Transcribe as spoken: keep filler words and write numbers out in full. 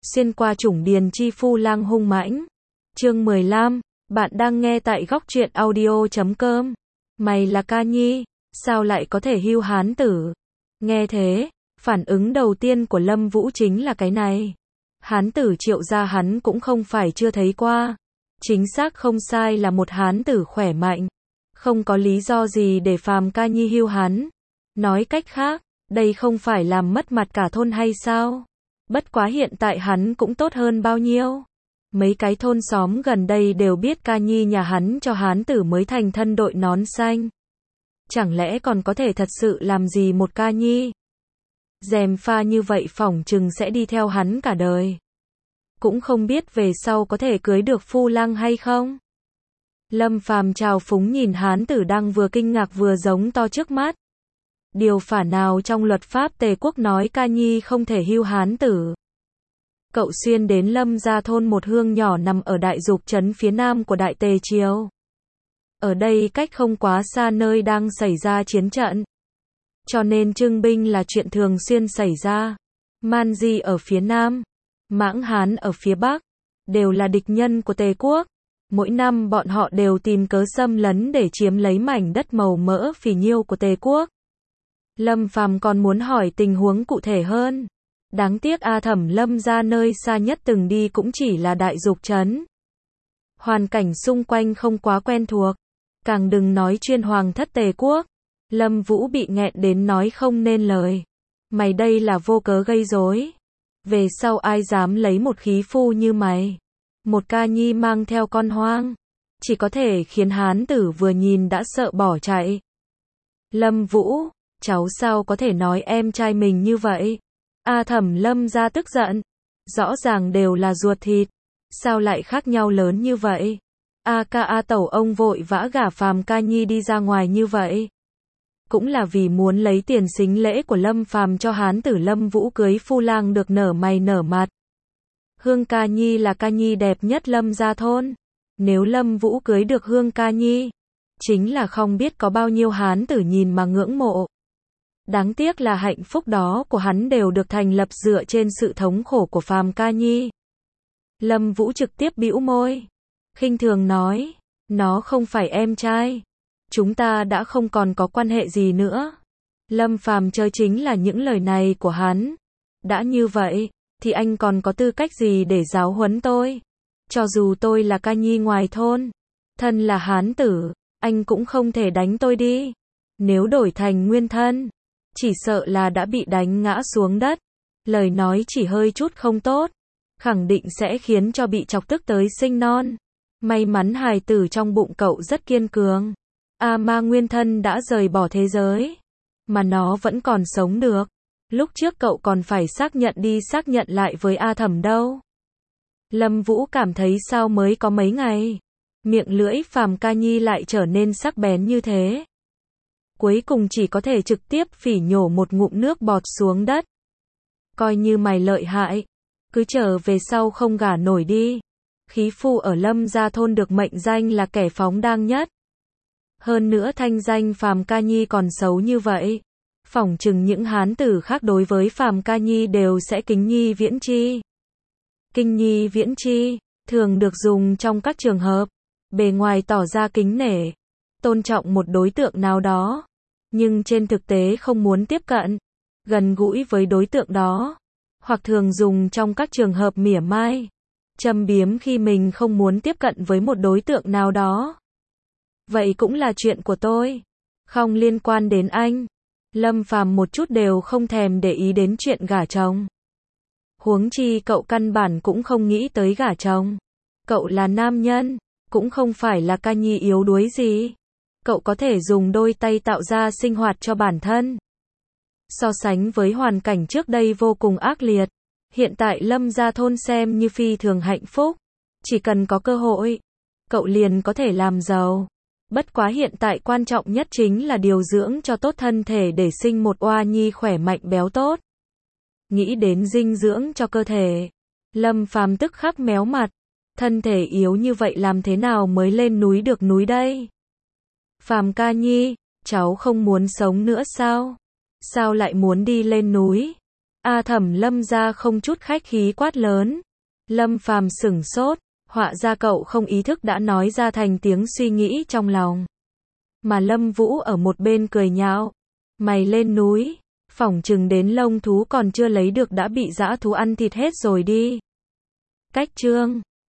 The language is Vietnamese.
Xuyên qua chủng điền chi phu lang hung mãnh. Chương mười lăm, bạn đang nghe tại góc truyện audio chấm com. Mày là ca nhi, sao lại có thể hưu hán tử? Nghe thế, phản ứng đầu tiên của Lâm Vũ chính là cái này. Hán tử Triệu gia hắn cũng không phải chưa thấy qua. Chính xác không sai là một hán tử khỏe mạnh. Không có lý do gì để phàm ca nhi hưu hắn. Nói cách khác, đây không phải làm mất mặt cả thôn hay sao? Bất quá hiện tại hắn cũng tốt hơn bao nhiêu. Mấy cái thôn xóm gần đây đều biết ca nhi nhà hắn cho hán tử mới thành thân đội nón xanh. Chẳng lẽ còn có thể thật sự làm gì một ca nhi? Dèm pha như vậy phỏng chừng sẽ đi theo hắn cả đời. Cũng không biết về sau có thể cưới được phu lang hay không? Lâm Phàm trào phúng nhìn hán tử đang vừa kinh ngạc vừa giống to trước mắt. Điều phả nào trong luật pháp Tề quốc nói ca nhi không thể hưu hán tử? Cậu xuyên đến Lâm gia thôn, một hương nhỏ nằm ở Đại Dục trấn phía nam của Đại Tề triều. Ở đây cách không quá xa nơi đang xảy ra chiến trận. Cho nên trưng binh là chuyện thường xuyên xảy ra. Man Di ở phía nam, Mãng Hán ở phía bắc, đều là địch nhân của Tề quốc. Mỗi năm bọn họ đều tìm cớ xâm lấn để chiếm lấy mảnh đất màu mỡ phì nhiêu của Tề quốc. Lâm Phàm còn muốn hỏi tình huống cụ thể hơn. Đáng tiếc A Thẩm Lâm gia nơi xa nhất từng đi cũng chỉ là Đại Dục trấn. Hoàn cảnh xung quanh không quá quen thuộc, càng đừng nói chuyên hoàng thất Tề quốc. Lâm Vũ bị nghẹn đến nói không nên lời. Mày đây là vô cớ gây rối. Về sau ai dám lấy một khí phu như mày? Một ca nhi mang theo con hoang, chỉ có thể khiến hán tử vừa nhìn đã sợ bỏ chạy. Lâm Vũ, cháu sao có thể nói em trai mình như vậy? A Thẩm Lâm gia tức giận. Rõ ràng đều là ruột thịt, sao lại khác nhau lớn như vậy? A ca A tẩu ông vội vã gả Phàm ca nhi đi ra ngoài như vậy. Cũng là vì muốn lấy tiền sính lễ của Lâm Phàm cho hán tử Lâm Vũ cưới phu lang được nở mày nở mặt. Hương ca nhi là ca nhi đẹp nhất Lâm gia thôn. Nếu Lâm Vũ cưới được Hương ca nhi, chính là không biết có bao nhiêu hán tử nhìn mà ngưỡng mộ. Đáng tiếc là hạnh phúc đó của hắn đều được thành lập dựa trên sự thống khổ của Phàm ca nhi. Lâm Vũ trực tiếp bĩu môi, khinh thường nói, nó không phải em trai. Chúng ta đã không còn có quan hệ gì nữa. Lâm Phàm chơi chính là những lời này của hắn. Đã như vậy, thì anh còn có tư cách gì để giáo huấn tôi? Cho dù tôi là ca nhi ngoài thôn, thân là hán tử, anh cũng không thể đánh tôi đi. Nếu đổi thành nguyên thân, chỉ sợ là đã bị đánh ngã xuống đất. Lời nói chỉ hơi chút không tốt, khẳng định sẽ khiến cho bị chọc tức tới sinh non. May mắn hài tử trong bụng cậu rất kiên cường. A ma nguyên thân đã rời bỏ thế giới, mà nó vẫn còn sống được. Lúc trước cậu còn phải xác nhận đi xác nhận lại với A Thẩm đâu. Lâm Vũ cảm thấy sao mới có mấy ngày, miệng lưỡi Phàm ca nhi lại trở nên sắc bén như thế. Cuối cùng chỉ có thể trực tiếp phỉ nhổ một ngụm nước bọt xuống đất. Coi như mày lợi hại, cứ chờ về sau không gả nổi đi. Khí phu ở Lâm gia thôn được mệnh danh là kẻ phóng đang nhất. Hơn nữa thanh danh Phàm ca nhi còn xấu như vậy, phỏng chừng những hán tử khác đối với Phàm ca nhi đều sẽ kính nhi viễn chi. Kinh nhi viễn chi thường được dùng trong các trường hợp bề ngoài tỏ ra kính nể, tôn trọng một đối tượng nào đó, nhưng trên thực tế không muốn tiếp cận, gần gũi với đối tượng đó, hoặc thường dùng trong các trường hợp mỉa mai, châm biếm khi mình không muốn tiếp cận với một đối tượng nào đó. Vậy cũng là chuyện của tôi, không liên quan đến anh. Lâm Phàm một chút đều không thèm để ý đến chuyện gả chồng. Huống chi cậu căn bản cũng không nghĩ tới gả chồng. Cậu là nam nhân, cũng không phải là ca nhi yếu đuối gì. Cậu có thể dùng đôi tay tạo ra sinh hoạt cho bản thân. So sánh với hoàn cảnh trước đây vô cùng ác liệt, hiện tại Lâm gia thôn xem như phi thường hạnh phúc. Chỉ cần có cơ hội, cậu liền có thể làm giàu. Bất quá hiện tại quan trọng nhất chính là điều dưỡng cho tốt thân thể để sinh một oa nhi khỏe mạnh béo tốt. Nghĩ đến dinh dưỡng cho cơ thể, Lâm Phàm tức khắc méo mặt. Thân thể yếu như vậy làm thế nào mới lên núi được núi đây? Phàm ca nhi, cháu không muốn sống nữa sao? Sao lại muốn đi lên núi? A Thẩm Lâm ra không chút khách khí quát lớn. Lâm Phàm sửng sốt, họa ra cậu không ý thức đã nói ra thành tiếng suy nghĩ trong lòng. Mà Lâm Vũ ở một bên cười nhạo. Mày lên núi, phỏng chừng đến lông thú còn chưa lấy được đã bị dã thú ăn thịt hết rồi đi. Cách chương